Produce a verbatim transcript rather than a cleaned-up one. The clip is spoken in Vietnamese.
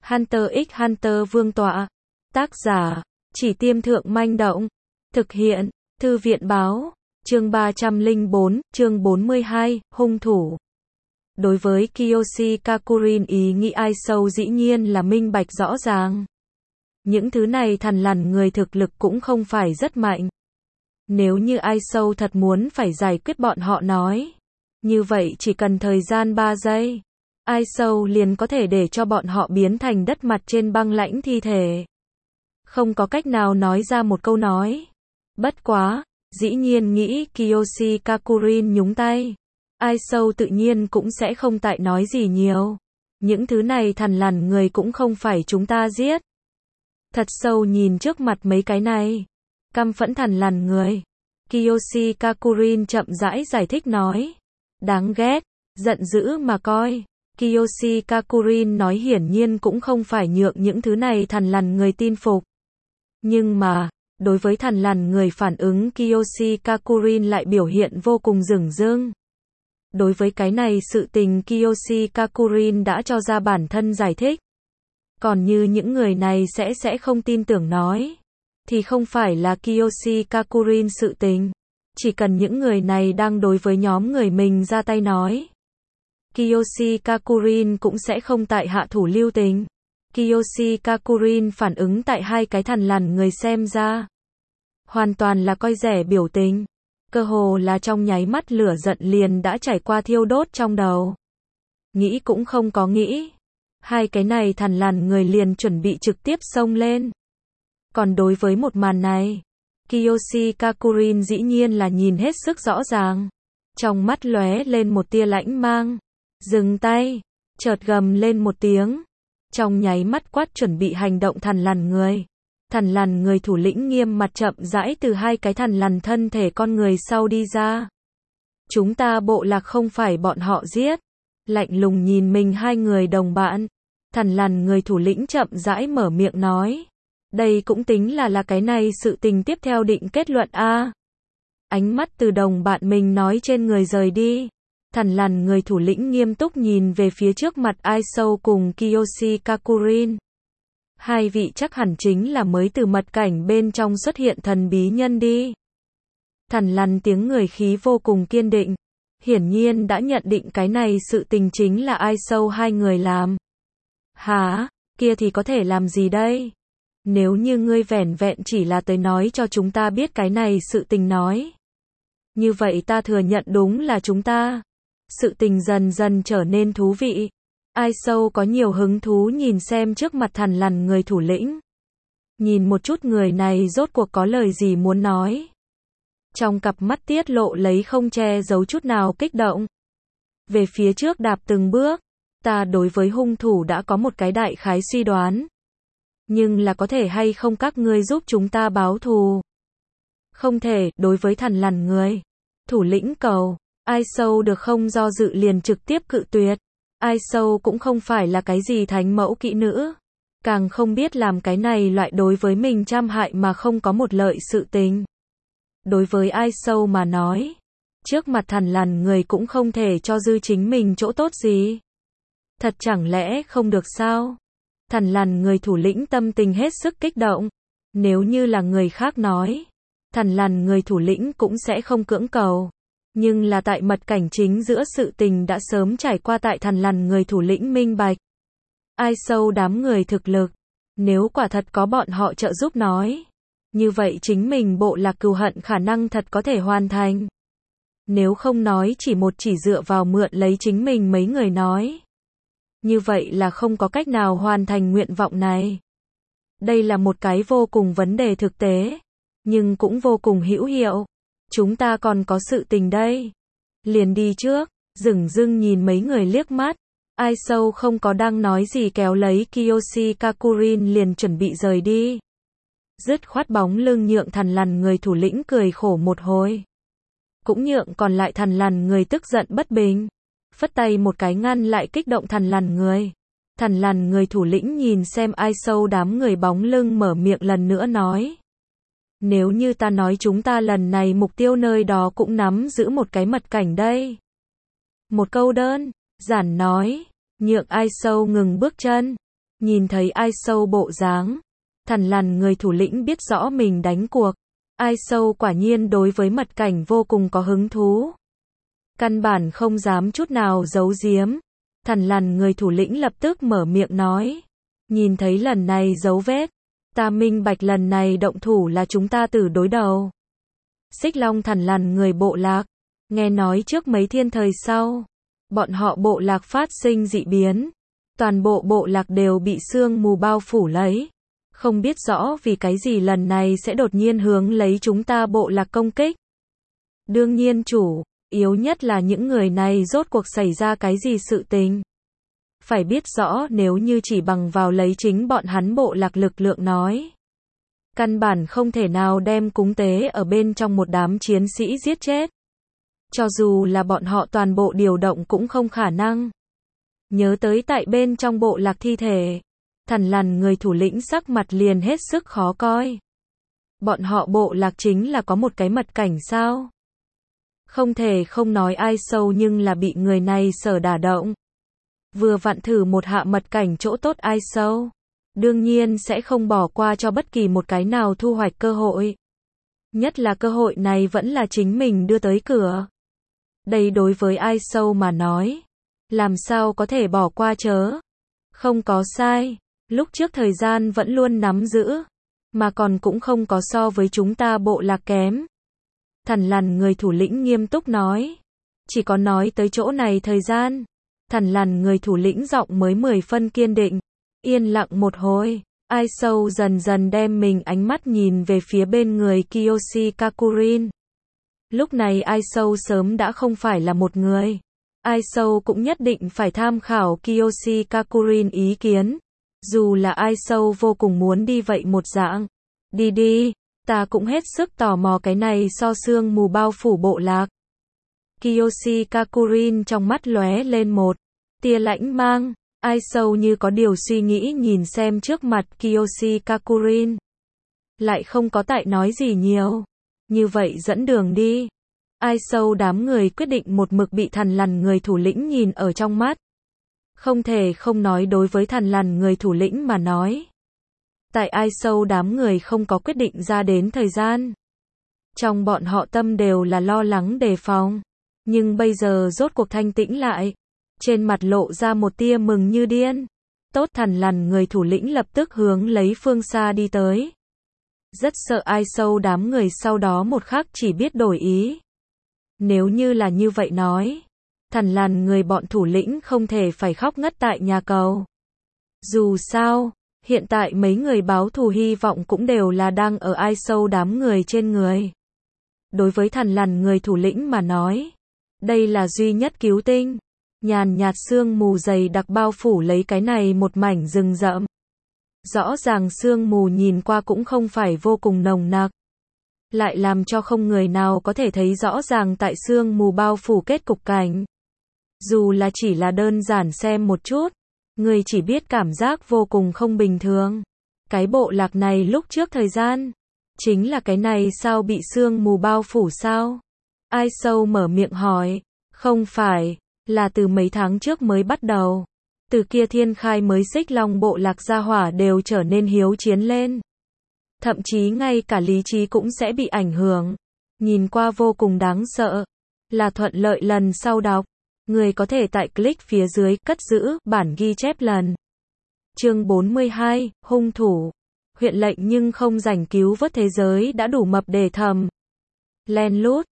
Hunter x Hunter Vương tọa. Tác giả, Chỉ Tiêm Thượng Manh Động. Thực hiện, Thư viện Báo. Chương ba trăm lẻ bốn, chương bốn mươi hai, hung thủ. Đối với Kiyoshi Kakurin, ý nghĩ ai sâu dĩ nhiên là minh bạch rõ ràng. Những thứ này thằn lằn người thực lực cũng không phải rất mạnh. Nếu như ai sâu thật muốn phải giải quyết bọn họ nói, như vậy chỉ cần thời gian ba giây, ai sâu liền có thể để cho bọn họ biến thành đất mặt trên băng lãnh thi thể. Không có cách nào nói ra một câu nói. Bất quá, dĩ nhiên nghĩ Kiyoshi Kakurin nhúng tay, ai sâu tự nhiên cũng sẽ không tại nói gì nhiều. Những thứ này thằn lằn người cũng không phải chúng ta giết. Thật sâu nhìn trước mặt mấy cái này, căm phẫn thằn lằn người, Kiyoshi Kakurin chậm rãi giải thích nói. Đáng ghét, giận dữ mà coi. Kiyoshi Kakurin nói hiển nhiên cũng không phải nhượng những thứ này thằn lằn người tin phục. Nhưng mà, đối với thằn lằn người phản ứng, Kiyoshi Kakurin lại biểu hiện vô cùng dửng dưng. Đối với cái này sự tình, Kiyoshi Kakurin đã cho ra bản thân giải thích. Còn như những người này sẽ sẽ không tin tưởng nói, thì không phải là Kiyoshi Kakurin sự tình. Chỉ cần những người này đang đối với nhóm người mình ra tay nói, Kiyoshi Kakurin cũng sẽ không tại hạ thủ lưu tình. Kiyoshi Kakurin phản ứng tại hai cái thằn lằn người xem ra hoàn toàn là coi rẻ biểu tình. Cơ hồ là trong nháy mắt lửa giận liền đã trải qua thiêu đốt trong đầu. Nghĩ cũng không có nghĩ, hai cái này thằn lằn người liền chuẩn bị trực tiếp xông lên. Còn đối với một màn này, Kiyoshi Kakurin dĩ nhiên là nhìn hết sức rõ ràng. Trong mắt lóe lên một tia lãnh mang. Dừng tay, chợt gầm lên một tiếng. Trong nháy mắt quát chuẩn bị hành động thằn lằn người. Thằn lằn người thủ lĩnh nghiêm mặt chậm rãi từ hai cái thằn lằn thân thể con người sau đi ra. Chúng ta bộ lạc không phải bọn họ giết. Lạnh lùng nhìn mình hai người đồng bạn, thằn lằn người thủ lĩnh chậm rãi mở miệng nói. Đây cũng tính là là cái này sự tình tiếp theo định kết luận a. Ánh mắt từ đồng bạn mình nói trên người rời đi. Thằn lằn người thủ lĩnh nghiêm túc nhìn về phía trước mặt ai sâu cùng Kiyoshi Kakurin. Hai vị chắc hẳn chính là mới từ mật cảnh bên trong xuất hiện thần bí nhân đi. Thằn lằn tiếng người khí vô cùng kiên định. Hiển nhiên đã nhận định cái này sự tình chính là ai sâu hai người làm. Hả, kia thì có thể làm gì đây? Nếu như ngươi vẻn vẹn chỉ là tới nói cho chúng ta biết cái này sự tình nói, như vậy ta thừa nhận đúng là chúng ta. Sự tình dần dần trở nên thú vị. Ai sâu có nhiều hứng thú nhìn xem trước mặt thằn lằn người thủ lĩnh. Nhìn một chút người này rốt cuộc có lời gì muốn nói. Trong cặp mắt tiết lộ lấy không che giấu chút nào kích động. Về phía trước đạp từng bước, ta đối với hung thủ đã có một cái đại khái suy đoán. Nhưng là có thể hay không các ngươi giúp chúng ta báo thù? Không thể, đối với thằn lằn người. Thủ lĩnh cầu, ai sâu được không do dự liền trực tiếp cự tuyệt. Ai sâu cũng không phải là cái gì thánh mẫu kỹ nữ. Càng không biết làm cái này loại đối với mình trăm hại mà không có một lợi sự tình. Đối với ai sâu mà nói, trước mặt thằn lằn người cũng không thể cho dư chính mình chỗ tốt gì. Thật chẳng lẽ không được sao? Thằn lằn người thủ lĩnh tâm tình hết sức kích động. Nếu như là người khác nói, thằn lằn người thủ lĩnh cũng sẽ không cưỡng cầu. Nhưng là tại mật cảnh chính giữa sự tình đã sớm trải qua tại thằn lằn người thủ lĩnh minh bạch. Ai sâu đám người thực lực, nếu quả thật có bọn họ trợ giúp nói, như vậy chính mình bộ lạc cừu hận khả năng thật có thể hoàn thành. Nếu không nói chỉ một chỉ dựa vào mượn lấy chính mình mấy người nói, như vậy là không có cách nào hoàn thành nguyện vọng này. Đây là một cái vô cùng vấn đề thực tế, nhưng cũng vô cùng hữu hiệu. Chúng ta còn có sự tình đây. Liền đi trước, dửng dưng nhìn mấy người liếc mắt. Ai sâu không có đang nói gì kéo lấy Kiyoshi Kakurin liền chuẩn bị rời đi. Dứt khoát bóng lưng nhượng thằn lằn người thủ lĩnh cười khổ một hồi. Cũng nhượng còn lại thằn lằn người tức giận bất bình. Phất tay một cái ngăn lại kích động thằn lằn người. Thằn lằn người thủ lĩnh nhìn xem ai sâu đám người bóng lưng mở miệng lần nữa nói. Nếu như ta nói chúng ta lần này mục tiêu nơi đó cũng nắm giữ một cái mật cảnh đây. Một câu đơn giản nói, nhượng ai sâu ngừng bước chân. Nhìn thấy Ai Sâu bộ dáng, thằn lằn người thủ lĩnh biết rõ mình đánh cuộc. Ai Sâu quả nhiên đối với mật cảnh vô cùng có hứng thú. Căn bản không dám chút nào giấu giếm. Thằn lằn người thủ lĩnh lập tức mở miệng nói. Nhìn thấy lần này dấu vết, ta minh bạch lần này động thủ là chúng ta tử đối đầu. Xích Long thằn lằn người bộ lạc, nghe nói trước mấy thiên thời sau, bọn họ bộ lạc phát sinh dị biến. Toàn bộ bộ lạc đều bị sương mù bao phủ lấy. Không biết rõ vì cái gì lần này sẽ đột nhiên hướng lấy chúng ta bộ lạc công kích. Đương nhiên chủ yếu nhất là những người này rốt cuộc xảy ra cái gì sự tình. Phải biết rõ nếu như chỉ bằng vào lấy chính bọn hắn bộ lạc lực lượng nói. Căn bản không thể nào đem cúng tế ở bên trong một đám chiến sĩ giết chết. Cho dù là bọn họ toàn bộ điều động cũng không khả năng. Nhớ tới tại bên trong bộ lạc thi thể. Thằn lằn người thủ lĩnh sắc mặt liền hết sức khó coi. Bọn họ bộ lạc chính là có một cái mật cảnh sao? Không thể không nói Ai Sâu nhưng là bị người này sở đả động. Vừa vặn thử một hạ mật cảnh chỗ tốt Ai Sâu. Đương nhiên sẽ không bỏ qua cho bất kỳ một cái nào thu hoạch cơ hội. Nhất là cơ hội này vẫn là chính mình đưa tới cửa. Đây đối với Ai Sâu mà nói. Làm sao có thể bỏ qua chớ? Không có sai. Lúc trước thời gian vẫn luôn nắm giữ. Mà còn cũng không có so với chúng ta bộ lạc kém. Thằn lằn người thủ lĩnh nghiêm túc nói. Chỉ có nói tới chỗ này thời gian. Thằn lằn người thủ lĩnh giọng mới mười phân kiên định. Yên lặng một hồi. Ai Sâu dần dần đem mình ánh mắt nhìn về phía bên người Kiyoshi Kakurin. Lúc này Ai Sâu sớm đã không phải là một người. Ai Sâu cũng nhất định phải tham khảo Kiyoshi Kakurin ý kiến. Dù là Ai Sâu vô cùng muốn đi vậy một dạng. Đi đi, ta cũng hết sức tò mò cái này so sương mù bao phủ bộ lạc. Kiyoshi Kakurin trong mắt lóe lên một tia lãnh mang. Ai Sâu như có điều suy nghĩ nhìn xem trước mặt Kiyoshi Kakurin. Lại không có tại nói gì nhiều. Như vậy dẫn đường đi. Ai Sâu đám người quyết định một mực bị thằn lằn người thủ lĩnh nhìn ở trong mắt. Không thể không nói đối với thằn lằn người thủ lĩnh mà nói. Tại Ai Sâu đám người không có quyết định ra đến thời gian. Trong bọn họ tâm đều là lo lắng đề phòng. Nhưng bây giờ rốt cuộc thanh tĩnh lại. Trên mặt lộ ra một tia mừng như điên. Tốt thằn lằn người thủ lĩnh lập tức hướng lấy phương xa đi tới. Rất sợ Ai Sâu đám người sau đó một khắc chỉ biết đổi ý. Nếu như là như vậy nói. Thằn lằn người bọn thủ lĩnh không thể phải khóc ngất tại nhà cầu. Dù sao, hiện tại mấy người báo thù hy vọng cũng đều là đang ở Ai Sâu đám người trên người. Đối với thằn lằn người thủ lĩnh mà nói. Đây là duy nhất cứu tinh. Nhàn nhạt sương mù dày đặc bao phủ lấy cái này một mảnh rừng rậm. Rõ ràng sương mù nhìn qua cũng không phải vô cùng nồng nặc. Lại làm cho không người nào có thể thấy rõ ràng tại sương mù bao phủ kết cục cảnh. Dù là chỉ là đơn giản xem một chút, người chỉ biết cảm giác vô cùng không bình thường. Cái bộ lạc này lúc trước thời gian, chính là cái này sao bị sương mù bao phủ sao? Ai Sâu mở miệng hỏi, không phải, là từ mấy tháng trước mới bắt đầu. Từ kia thiên khai mới Xích Long bộ lạc gia hỏa đều trở nên hiếu chiến lên. Thậm chí ngay cả lý trí cũng sẽ bị ảnh hưởng. Nhìn qua vô cùng đáng sợ. Là thuận lợi lần sau đọc. Người có thể tại click phía dưới cất giữ bản ghi chép lần. Chương bốn mươi hai, hung thủ. Huyện lệnh nhưng không rảnh cứu vớt thế giới đã đủ mập để thầm. Len lút,